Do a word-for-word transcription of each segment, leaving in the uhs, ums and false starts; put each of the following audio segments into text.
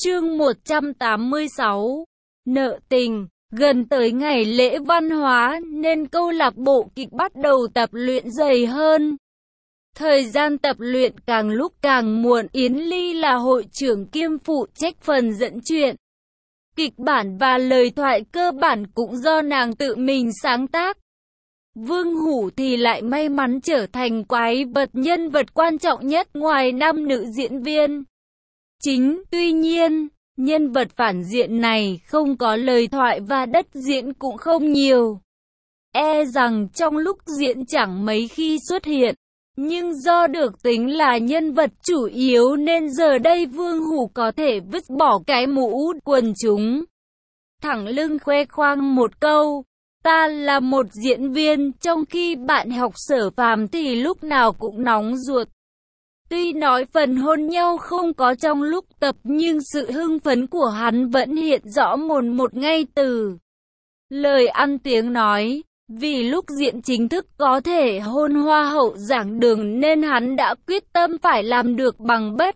Chương một trăm tám mươi sáu. Nợ tình. Gần tới ngày lễ văn hóa nên câu lạc bộ kịch bắt đầu tập luyện dày hơn. Thời gian tập luyện càng lúc càng muộn. Yến Ly là hội trưởng kiêm phụ trách phần dẫn chuyện. Kịch bản và lời thoại cơ bản cũng do nàng tự mình sáng tác. Vương Hủ thì lại may mắn trở thành quái vật nhân vật quan trọng nhất ngoài năm nữ diễn viên chính. Tuy nhiên, nhân vật phản diện này không có lời thoại và đất diễn cũng không nhiều. E rằng trong lúc diễn chẳng mấy khi xuất hiện. Nhưng do được tính là nhân vật chủ yếu nên giờ đây Vương Hủ có thể vứt bỏ cái mũ quần chúng, thẳng lưng khoe khoang một câu: ta là một diễn viên, trong khi bạn học Sở Phàm thì lúc nào cũng nóng ruột. Tuy nói phần hôn nhau không có trong lúc tập nhưng sự hưng phấn của hắn vẫn hiện rõ mồn một ngay từ lời ăn tiếng nói. Vì lúc diễn chính thức có thể hôn hoa hậu giảng đường nên hắn đã quyết tâm phải làm được bằng bất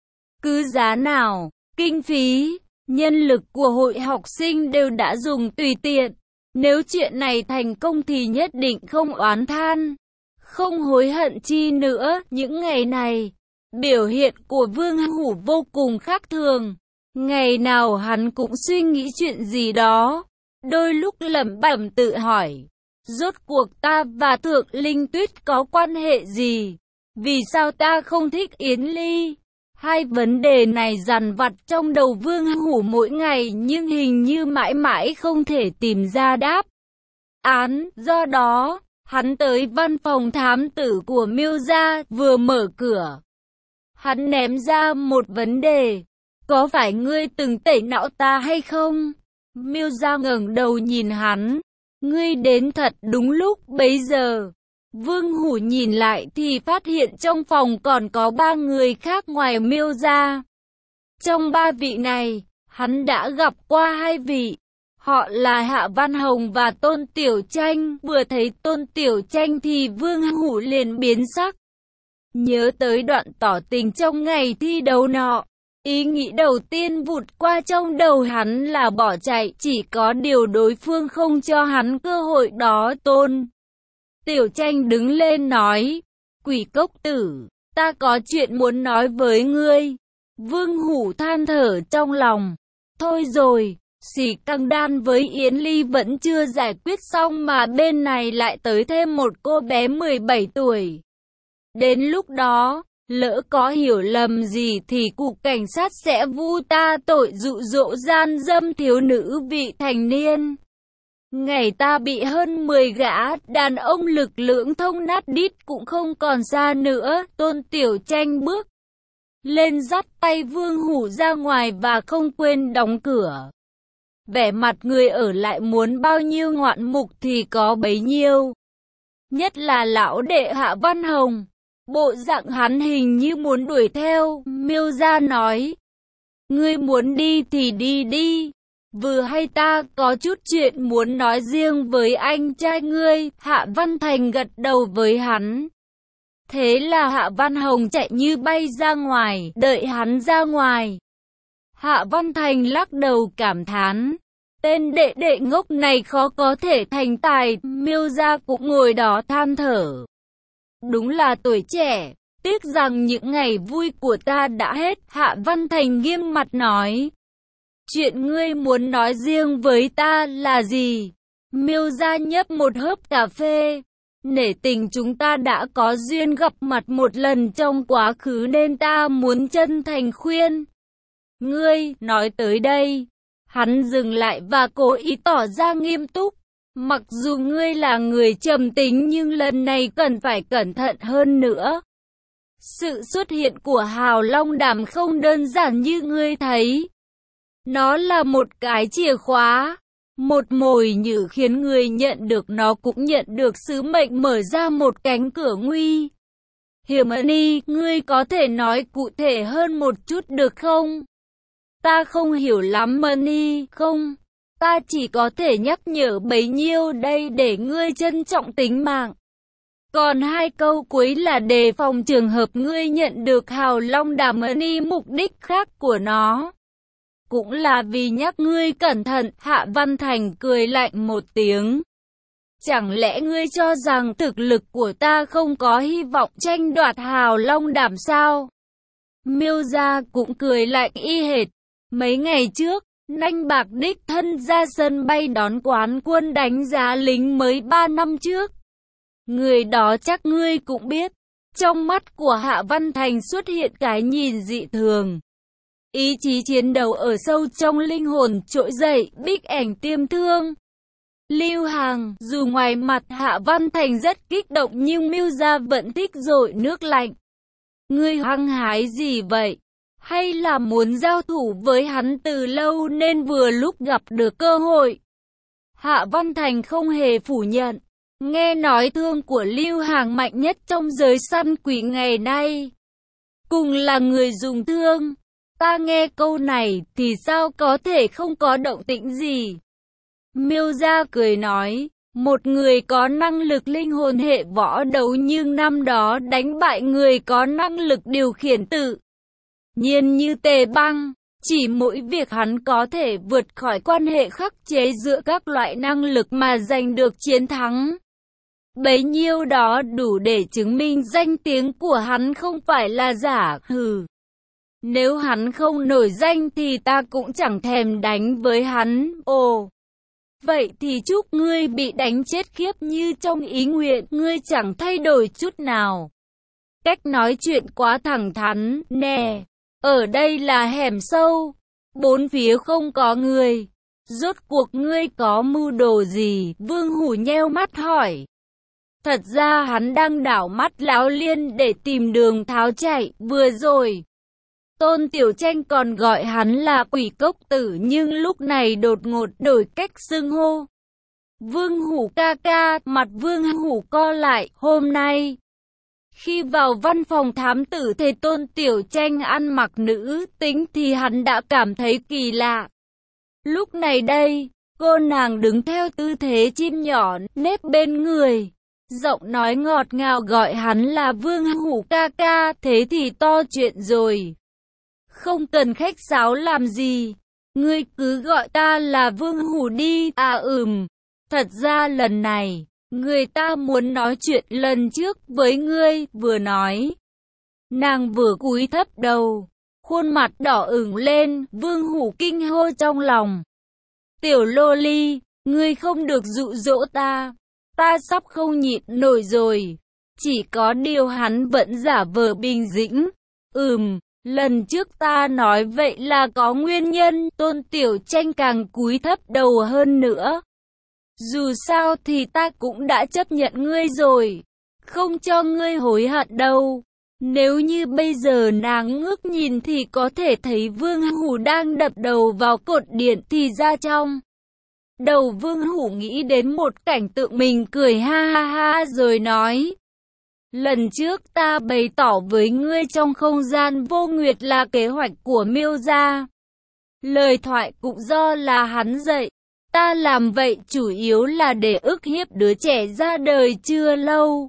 cứ giá nào. Kinh phí, nhân lực của hội học sinh đều đã dùng tùy tiện. Nếu chuyện này thành công thì nhất định không oán than, không hối hận chi nữa. Những ngày này, biểu hiện của Vương Hủ vô cùng khác thường. Ngày nào hắn cũng suy nghĩ chuyện gì đó, đôi lúc lẩm bẩm tự hỏi: rốt cuộc ta và Thượng Linh Tuyết có quan hệ gì? Vì sao ta không thích Yến Ly? Hai vấn đề này dằn vặt trong đầu Vương Hủ mỗi ngày nhưng hình như mãi mãi không thể tìm ra đáp án. Do đó, hắn tới văn phòng thám tử của Miêu gia, vừa mở cửa, hắn ném ra một vấn đề: có phải ngươi từng tẩy não ta hay không? Miêu gia ngẩng đầu nhìn hắn: ngươi đến thật đúng lúc. Bấy giờ, Vương Hủ nhìn lại thì phát hiện trong phòng còn có ba người khác ngoài Miêu gia. Trong ba vị này, hắn đã gặp qua hai vị. Họ là Hạ Văn Hồng và Tôn Tiểu Tranh. Vừa thấy Tôn Tiểu Tranh thì Vương Hủ liền biến sắc. Nhớ tới đoạn tỏ tình trong ngày thi đấu nọ, ý nghĩ đầu tiên vụt qua trong đầu hắn là bỏ chạy. Chỉ có điều đối phương không cho hắn cơ hội đó. Tôn Tiểu Tranh đứng lên nói: Quỷ cốc tử, ta có chuyện muốn nói với ngươi. Vương Hủ than thở trong lòng: thôi rồi, xì căng đan với Yến Ly vẫn chưa giải quyết xong mà bên này lại tới thêm một cô bé mười bảy tuổi. Đến lúc đó, lỡ có hiểu lầm gì thì cục cảnh sát sẽ vu ta tội dụ dỗ gian dâm thiếu nữ vị thành niên. Ngày ta bị hơn mười gã đàn ông lực lưỡng thông nát đít cũng không còn xa nữa. Tôn Tiểu Tranh bước lên dắt tay Vương Hủ ra ngoài và không quên đóng cửa. Vẻ mặt người ở lại muốn bao nhiêu ngoạn mục thì có bấy nhiêu. Nhất là lão đệ Hạ Văn Hồng, bộ dạng hắn hình như muốn đuổi theo. Miêu gia nói: ngươi muốn đi thì đi đi. Vừa hay ta có chút chuyện muốn nói riêng với anh trai ngươi. Hạ Văn Thành gật đầu với hắn. Thế là Hạ Văn Hồng chạy như bay ra ngoài. Đợi hắn ra ngoài, Hạ Văn Thành lắc đầu cảm thán: tên đệ đệ ngốc này khó có thể thành tài. Miêu gia cũng ngồi đó than thở: đúng là tuổi trẻ, tiếc rằng những ngày vui của ta đã hết. Hạ Văn Thành nghiêm mặt nói: chuyện ngươi muốn nói riêng với ta là gì? Miêu gia nhấp một hớp cà phê: nể tình chúng ta đã có duyên gặp mặt một lần trong quá khứ nên ta muốn chân thành khuyên ngươi. Nói tới đây, hắn dừng lại và cố ý tỏ ra nghiêm túc: mặc dù ngươi là người trầm tính nhưng lần này cần phải cẩn thận hơn nữa. Sự xuất hiện của Hào Long Đàm không đơn giản như ngươi thấy. Nó là một cái chìa khóa, một mồi nhử khiến người nhận được nó cũng nhận được sứ mệnh mở ra một cánh cửa nguy hiểm. Ni, ngươi có thể nói cụ thể hơn một chút được không? Ta không hiểu lắm Mani. Không, ta chỉ có thể nhắc nhở bấy nhiêu đây để ngươi trân trọng tính mạng. Còn hai câu cuối là đề phòng trường hợp ngươi nhận được Hào Long Đàm Mani mục đích khác của nó. cũng là vì nhắc ngươi cẩn thận. Hạ Văn Thành cười lạnh một tiếng. Chẳng lẽ ngươi cho rằng thực lực của ta không có hy vọng tranh đoạt Hào Long Đàm sao? Miêu Gia cũng cười lạnh y hệt. Mấy ngày trước, Nanh Bạc đích thân ra sân bay đón quán quân đánh giá lính mới ba năm trước. Người đó chắc ngươi cũng biết. Trong mắt của Hạ Văn Thành xuất hiện cái nhìn dị thường. Ý chí chiến đấu ở sâu trong linh hồn trỗi dậy, bích ảnh tiêm thương. Lưu Hàng, dù ngoài mặt Hạ Văn Thành rất kích động nhưng Miêu Gia vẫn thích dội nước lạnh. Ngươi hăng hái gì vậy? Hay là muốn giao thủ với hắn từ lâu nên vừa lúc gặp được cơ hội? Hạ Văn Thành không hề phủ nhận. Nghe nói thương của Lưu Hàng mạnh nhất trong giới săn quỷ ngày nay. Cùng là người dùng thương. Ta nghe câu này thì sao có thể không có động tĩnh gì? Miêu Gia cười nói, một người có năng lực linh hồn hệ võ đấu nhưng năm đó đánh bại người có năng lực điều khiển tự nhiên như Tề Băng, chỉ mỗi việc hắn có thể vượt khỏi quan hệ khắc chế giữa các loại năng lực mà giành được chiến thắng. Bấy nhiêu đó đủ để chứng minh danh tiếng của hắn không phải là giả, hừ. Nếu hắn không nổi danh thì ta cũng chẳng thèm đánh với hắn, ồ. Vậy thì chúc ngươi bị đánh chết khiếp như trong ý nguyện, ngươi chẳng thay đổi chút nào. Cách nói chuyện quá thẳng thắn, nè, ở đây là hẻm sâu, bốn phía không có người. Rốt cuộc ngươi có mưu đồ gì? Vương Hủ nheo mắt hỏi. Thật ra hắn đang đảo mắt láo liên để tìm đường tháo chạy, vừa rồi. Tôn Tiểu Tranh còn gọi hắn là quỷ cốc tử nhưng lúc này đột ngột đổi cách xưng hô. Vương Hủ ca ca, mặt Vương Hủ co lại, hôm nay. Khi vào văn phòng thám tử thấy Tôn Tiểu Tranh ăn mặc nữ tính thì hắn đã cảm thấy kỳ lạ. Lúc này đây, cô nàng đứng theo tư thế chim nhỏ nép bên người. Giọng nói ngọt ngào gọi hắn là Vương Hủ ca ca, thế thì to chuyện rồi. Không cần khách sáo làm gì, ngươi cứ gọi ta là Vương Hủ đi. À ừm, thật ra lần này, người ta muốn nói chuyện lần trước với ngươi, vừa nói. Nàng vừa cúi thấp đầu, khuôn mặt đỏ ửng lên, Vương Hủ kinh hô trong lòng. Tiểu lô ly, ngươi không được dụ dỗ ta, ta sắp không nhịn nổi rồi. Chỉ có điều hắn vẫn giả vờ bình tĩnh. Ừm. Lần trước ta nói vậy là có nguyên nhân, Tôn Tiểu Tranh càng cúi thấp đầu hơn nữa. Dù sao thì ta cũng đã chấp nhận ngươi rồi, không cho ngươi hối hận đâu. Nếu như bây giờ nàng ngước nhìn thì có thể thấy Vương Hủ đang đập đầu vào cột điện thì ra trong. Đầu Vương Hủ nghĩ đến một cảnh tượng mình cười ha ha ha rồi nói. Lần trước ta bày tỏ với ngươi trong không gian vô nguyệt là kế hoạch của Miêu Gia. Lời thoại cũng do là hắn dạy. Ta làm vậy chủ yếu là để ức hiếp đứa trẻ ra đời chưa lâu.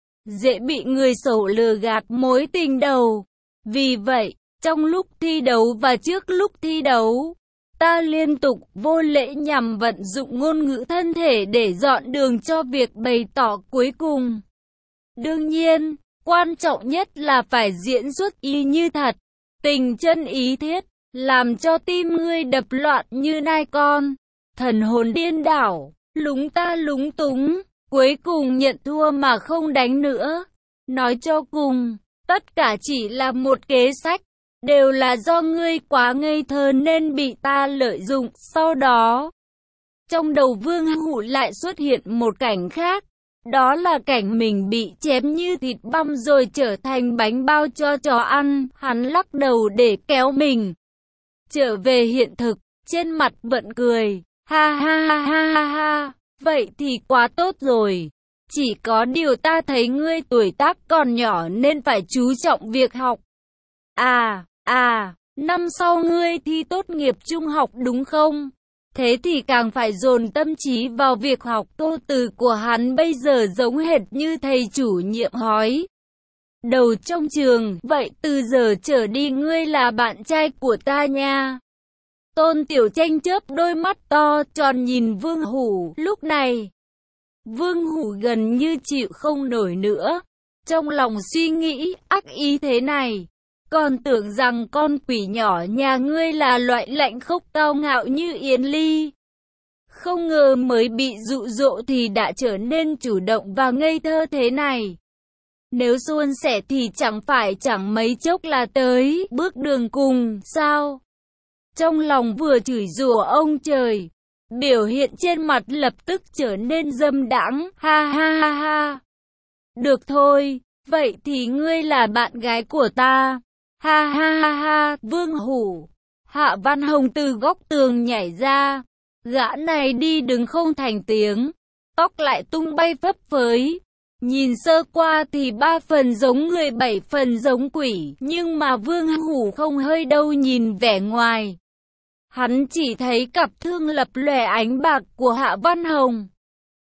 Dễ bị người xấu lừa gạt mối tình đầu. Vì vậy, trong lúc thi đấu và trước lúc thi đấu, ta liên tục vô lễ nhằm vận dụng ngôn ngữ thân thể để dọn đường cho việc bày tỏ cuối cùng. Đương nhiên, quan trọng nhất là phải diễn xuất y như thật, tình chân ý thiết, làm cho tim ngươi đập loạn như nai con, thần hồn điên đảo, lúng ta lúng túng, cuối cùng nhận thua mà không đánh nữa. Nói cho cùng, tất cả chỉ là một kế sách, đều là do ngươi quá ngây thơ nên bị ta lợi dụng. Sau đó, trong đầu Vương Hủ lại xuất hiện một cảnh khác. Đó là cảnh mình bị chém như thịt băm rồi trở thành bánh bao cho chó ăn. Hắn lắc đầu để kéo mình trở về hiện thực, trên mặt vẫn cười. Ha ha ha ha ha ha, vậy thì quá tốt rồi. Chỉ có điều ta thấy ngươi tuổi tác còn nhỏ nên phải chú trọng việc học. À, à, năm sau ngươi thi tốt nghiệp trung học đúng không? Thế thì càng phải dồn tâm trí vào việc học. Câu từ của hắn bây giờ giống hệt như thầy chủ nhiệm hói đầu trong trường. Vậy từ giờ trở đi ngươi là bạn trai của ta nha. Tôn Tiểu Tranh chớp đôi mắt to tròn nhìn Vương Hủ. Lúc này, Vương Hủ gần như chịu không nổi nữa. Trong lòng suy nghĩ, ác ý thế này. Còn tưởng rằng con quỷ nhỏ nhà ngươi là loại lạnh khốc cao ngạo như Yến Ly. Không ngờ mới bị dụ dỗ thì đã trở nên chủ động và ngây thơ thế này. Nếu suôn sẻ thì chẳng phải chẳng mấy chốc là tới bước đường cùng, sao? Trong lòng vừa chửi rủa ông trời, biểu hiện trên mặt lập tức trở nên dâm đãng, ha ha ha ha. Được thôi, vậy thì ngươi là bạn gái của ta. Ha ha ha ha, Vương Hủ. Hạ Văn Hồng từ góc tường nhảy ra. Gã này đi đứng không thành tiếng, tóc lại tung bay phấp phới. Nhìn sơ qua thì ba phần giống người bảy phần giống quỷ, nhưng mà Vương Hủ không hơi đâu nhìn vẻ ngoài. Hắn chỉ thấy cặp thương lập lòe ánh bạc của Hạ Văn Hồng.